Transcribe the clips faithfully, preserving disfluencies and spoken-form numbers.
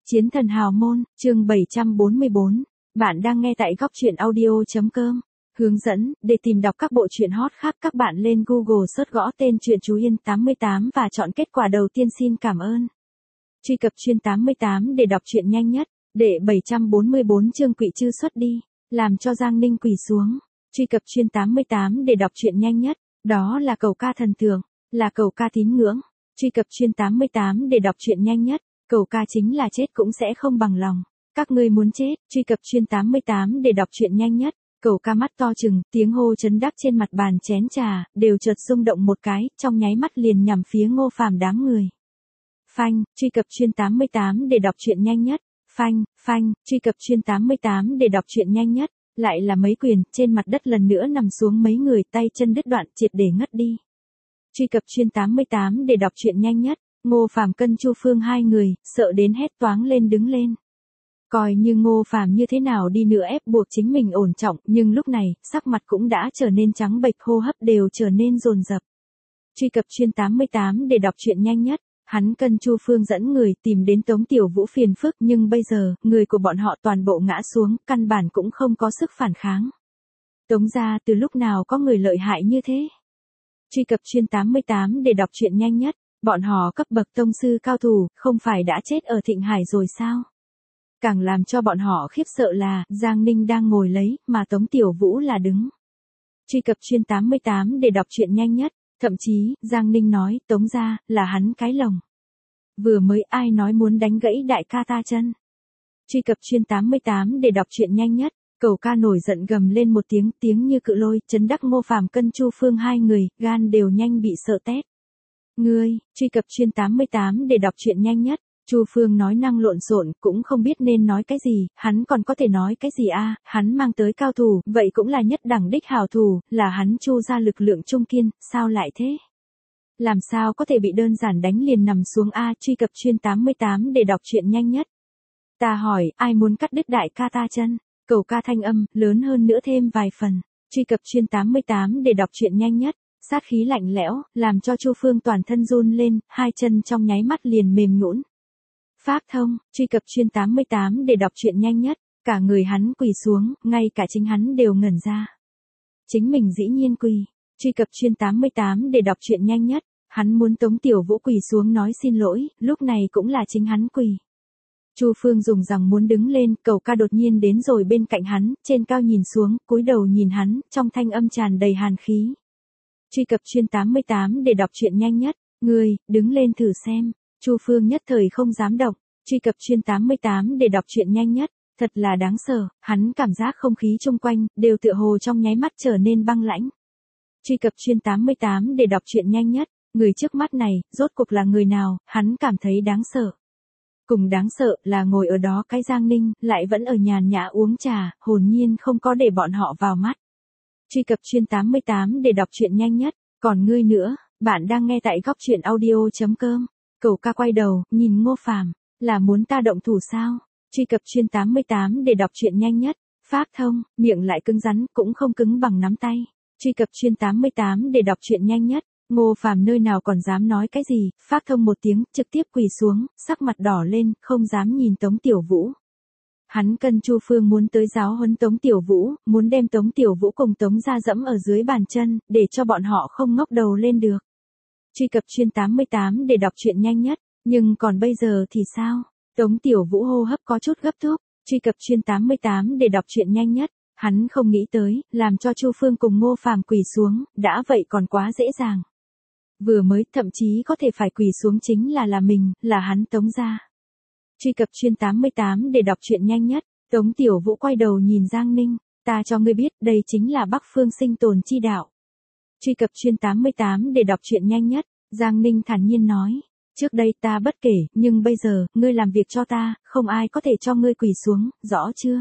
Chiến thần hào môn, chương bảy trăm bốn mươi bốn. Bạn đang nghe tại góc truyện audio chấm com. Hướng dẫn, để tìm đọc các bộ truyện hot khác các bạn lên Google search gõ tên truyện Chú Yên tám mươi tám và chọn kết quả đầu tiên xin cảm ơn. Truy cập chuyên tám mươi tám để đọc truyện nhanh nhất, để bảy trăm bốn mươi bốn chương quỷ chư xuất đi, làm cho Giang Ninh quỳ xuống. Truy cập chuyên tám mươi tám để đọc truyện nhanh nhất, đó là cầu ca thần tượng, là cầu ca tín ngưỡng. Truy cập chuyên tám mươi tám để đọc truyện nhanh nhất. Cầu ca chính là chết cũng sẽ không bằng lòng. Các ngươi muốn chết, truy cập chuyên tám mươi tám để đọc truyện nhanh nhất. Cầu ca mắt to trừng, tiếng hô chấn đắc trên mặt bàn chén trà, đều chợt rung động một cái, trong nháy mắt liền nhằm phía Ngô Phàm đám người. Phanh, truy cập chuyên tám mươi tám để đọc truyện nhanh nhất. Phanh, phanh, truy cập chuyên tám mươi tám để đọc truyện nhanh nhất. Lại là mấy quyền, trên mặt đất lần nữa nằm xuống mấy người, tay chân đứt đoạn, triệt để ngất đi. Truy cập chuyên tám mươi tám để đọc truyện nhanh nhất. Ngô Phàm Cân Chu Phương hai người, sợ đến hét toáng lên đứng lên. Coi như Ngô Phàm như thế nào đi nữa ép buộc chính mình ổn trọng, nhưng lúc này, sắc mặt cũng đã trở nên trắng bệch, hô hấp đều trở nên dồn dập. Truy cập chuyên tám mươi tám để đọc truyện nhanh nhất. Hắn Cân Chu Phương dẫn người tìm đến Tống Tiểu Vũ phiền phức, nhưng bây giờ, người của bọn họ toàn bộ ngã xuống, căn bản cũng không có sức phản kháng. Tống gia từ lúc nào có người lợi hại như thế? Truy cập chuyên tám mươi tám để đọc truyện nhanh nhất. Bọn họ cấp bậc tông sư cao thủ, không phải đã chết ở Thịnh Hải rồi sao? Càng làm cho bọn họ khiếp sợ là, Giang Ninh đang ngồi lấy, mà Tống Tiểu Vũ là đứng. Truy cập chuyên tám mươi tám để đọc truyện nhanh nhất. Thậm chí, Giang Ninh nói, Tống gia, là hắn cái lồng. Vừa mới ai nói muốn đánh gãy đại ca ta chân. Truy cập chuyên tám mươi tám để đọc truyện nhanh nhất. Cầu ca nổi giận gầm lên một tiếng, tiếng như cự lôi, chấn đắc Ngô Phàm Cân Chu Phương hai người, gan đều nhanh bị sợ tét. Ngươi, truy cập chuyên tám mươi tám để đọc truyện nhanh nhất. Chu Phương nói năng lộn xộn, cũng không biết nên nói cái gì, hắn còn có thể nói cái gì a? À, hắn mang tới cao thủ, vậy cũng là nhất đẳng đích hảo thủ, là hắn Chu ra lực lượng trung kiên, sao lại thế? Làm sao có thể bị đơn giản đánh liền nằm xuống a? À, truy cập chuyên tám mươi tám để đọc truyện nhanh nhất. Ta hỏi, ai muốn cắt đứt đại ca ta chân? Cầu ca thanh âm, lớn hơn nữa thêm vài phần. Truy cập chuyên tám mươi tám để đọc truyện nhanh nhất. Sát khí lạnh lẽo, làm cho Chu Phương toàn thân run lên, hai chân trong nháy mắt liền mềm nhũn. Pháp thông, truy cập chuyên tám mươi tám để đọc truyện nhanh nhất, cả người hắn quỳ xuống, ngay cả chính hắn đều ngẩn ra. Chính mình dĩ nhiên quỳ, truy cập chuyên tám mươi tám để đọc truyện nhanh nhất, hắn muốn Tống Tiểu Vũ quỳ xuống nói xin lỗi, lúc này cũng là chính hắn quỳ. Chu Phương dùng rằng muốn đứng lên, cầu ca đột nhiên đến rồi bên cạnh hắn, trên cao nhìn xuống, cúi đầu nhìn hắn, trong thanh âm tràn đầy hàn khí. Truy cập chuyên tám mươi tám để đọc truyện nhanh nhất. Ngươi, đứng lên thử xem. Chu Phương nhất thời không dám động. Truy cập chuyên tám mươi tám để đọc truyện nhanh nhất. Thật là đáng sợ, hắn cảm giác không khí xung quanh, đều tựa hồ trong nháy mắt trở nên băng lãnh. Truy cập chuyên tám mươi tám để đọc truyện nhanh nhất. Người trước mắt này, rốt cuộc là người nào, hắn cảm thấy đáng sợ. Cùng đáng sợ là ngồi ở đó cái Giang Ninh, lại vẫn ở nhàn nhã uống trà, hồn nhiên không có để bọn họ vào mắt. Truy cập chuyên tám mươi tám để đọc truyện nhanh nhất. Còn ngươi nữa, bạn đang nghe tại góc truyện audio chấm com. Cầu ca quay đầu, nhìn Ngô Phàm, là muốn ta động thủ sao? Truy cập chuyên tám mươi tám để đọc truyện nhanh nhất. Pháp thông, miệng lại cứng rắn, cũng không cứng bằng nắm tay. Truy cập chuyên tám mươi tám để đọc truyện nhanh nhất. Ngô Phàm nơi nào còn dám nói cái gì, pháp thông một tiếng, trực tiếp quỳ xuống, sắc mặt đỏ lên, không dám nhìn Tống Tiểu Vũ. Hắn Cân Chu Phương muốn tới giáo huấn Tống Tiểu Vũ, muốn đem Tống Tiểu Vũ cùng Tống gia dẫm ở dưới bàn chân, để cho bọn họ không ngóc đầu lên được. Truy cập chuyên tám mươi tám để đọc truyện nhanh nhất. Nhưng còn bây giờ thì sao? Tống Tiểu Vũ hô hấp có chút gấp rút. Truy cập chuyên tám mươi tám để đọc truyện nhanh nhất. Hắn không nghĩ tới, làm cho Chu Phương cùng Ngô Phàm quỳ xuống, đã vậy còn quá dễ dàng. Vừa mới, thậm chí có thể phải quỳ xuống chính là là mình, là hắn Tống gia. Truy cập chuyên tám mươi tám để đọc truyện nhanh nhất. Tống Tiểu Vũ quay đầu nhìn Giang Ninh, ta cho ngươi biết, đây chính là Bắc Phương sinh tồn chi đạo. Truy cập chuyên tám mươi tám để đọc truyện nhanh nhất. Giang Ninh thản nhiên nói, trước đây ta bất kể, nhưng bây giờ, ngươi làm việc cho ta, không ai có thể cho ngươi quỳ xuống, rõ chưa?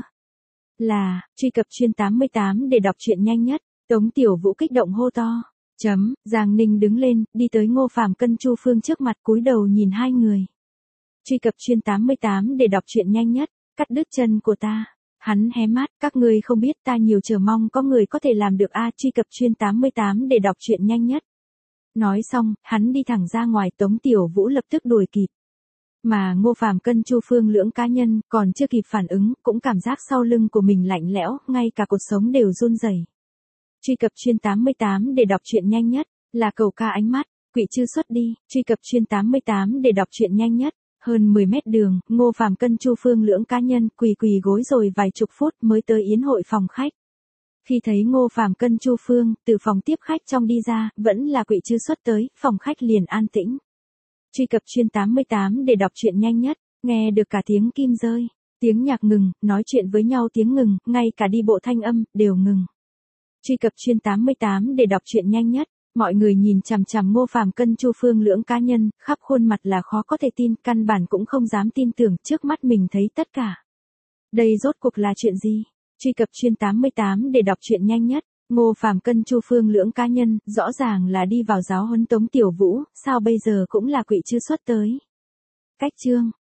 Là, truy cập chuyên tám mươi tám để đọc truyện nhanh nhất. Tống Tiểu Vũ kích động hô to. Chấm, Giang Ninh đứng lên, đi tới Ngô Phàm Cân Chu Phương trước mặt, cúi đầu nhìn hai người. Truy cập chuyên tám mươi tám để đọc truyện nhanh nhất. Cắt đứt chân của ta. Hắn hé mắt, các ngươi không biết ta nhiều chờ mong có người có thể làm được a. À, truy cập chuyên tám mươi tám để đọc truyện nhanh nhất. Nói xong, hắn đi thẳng ra ngoài, Tống Tiểu Vũ lập tức đuổi kịp. Mà Ngô Phàm Cân Chu Phương lưỡng cá nhân, còn chưa kịp phản ứng, cũng cảm giác sau lưng của mình lạnh lẽo, ngay cả cột sống đều run rẩy. Truy cập chuyên tám mươi tám để đọc truyện nhanh nhất, là cầu ca ánh mắt, quỷ chư xuất đi, truy cập chuyên tám mươi tám để đọc truyện nhanh nhất. Hơn mười mét đường, Ngô Phàm Cân Chu Phương lưỡng cá nhân quỳ quỳ gối rồi vài chục phút mới tới yến hội phòng khách. Khi thấy Ngô Phàm Cân Chu Phương từ phòng tiếp khách trong đi ra, vẫn là quỷ chư xuất tới, phòng khách liền an tĩnh. Truy cập chuyên tám mươi tám để đọc truyện nhanh nhất, nghe được cả tiếng kim rơi, tiếng nhạc ngừng, nói chuyện với nhau tiếng ngừng, ngay cả đi bộ thanh âm, đều ngừng. Truy cập chuyên tám mươi tám để đọc truyện nhanh nhất, mọi người nhìn chằm chằm Ngô Phàm Cân Chu Phương lưỡng cá nhân, khắp khuôn mặt là khó có thể tin, căn bản cũng không dám tin tưởng trước mắt mình thấy tất cả. Đây rốt cuộc là chuyện gì? Truy cập chuyên tám mươi tám để đọc truyện nhanh nhất, Ngô Phàm Cân Chu Phương lưỡng cá nhân, rõ ràng là đi vào giáo huấn Tống Tiểu Vũ, sao bây giờ cũng là quỷ chư xuất tới. Cách chương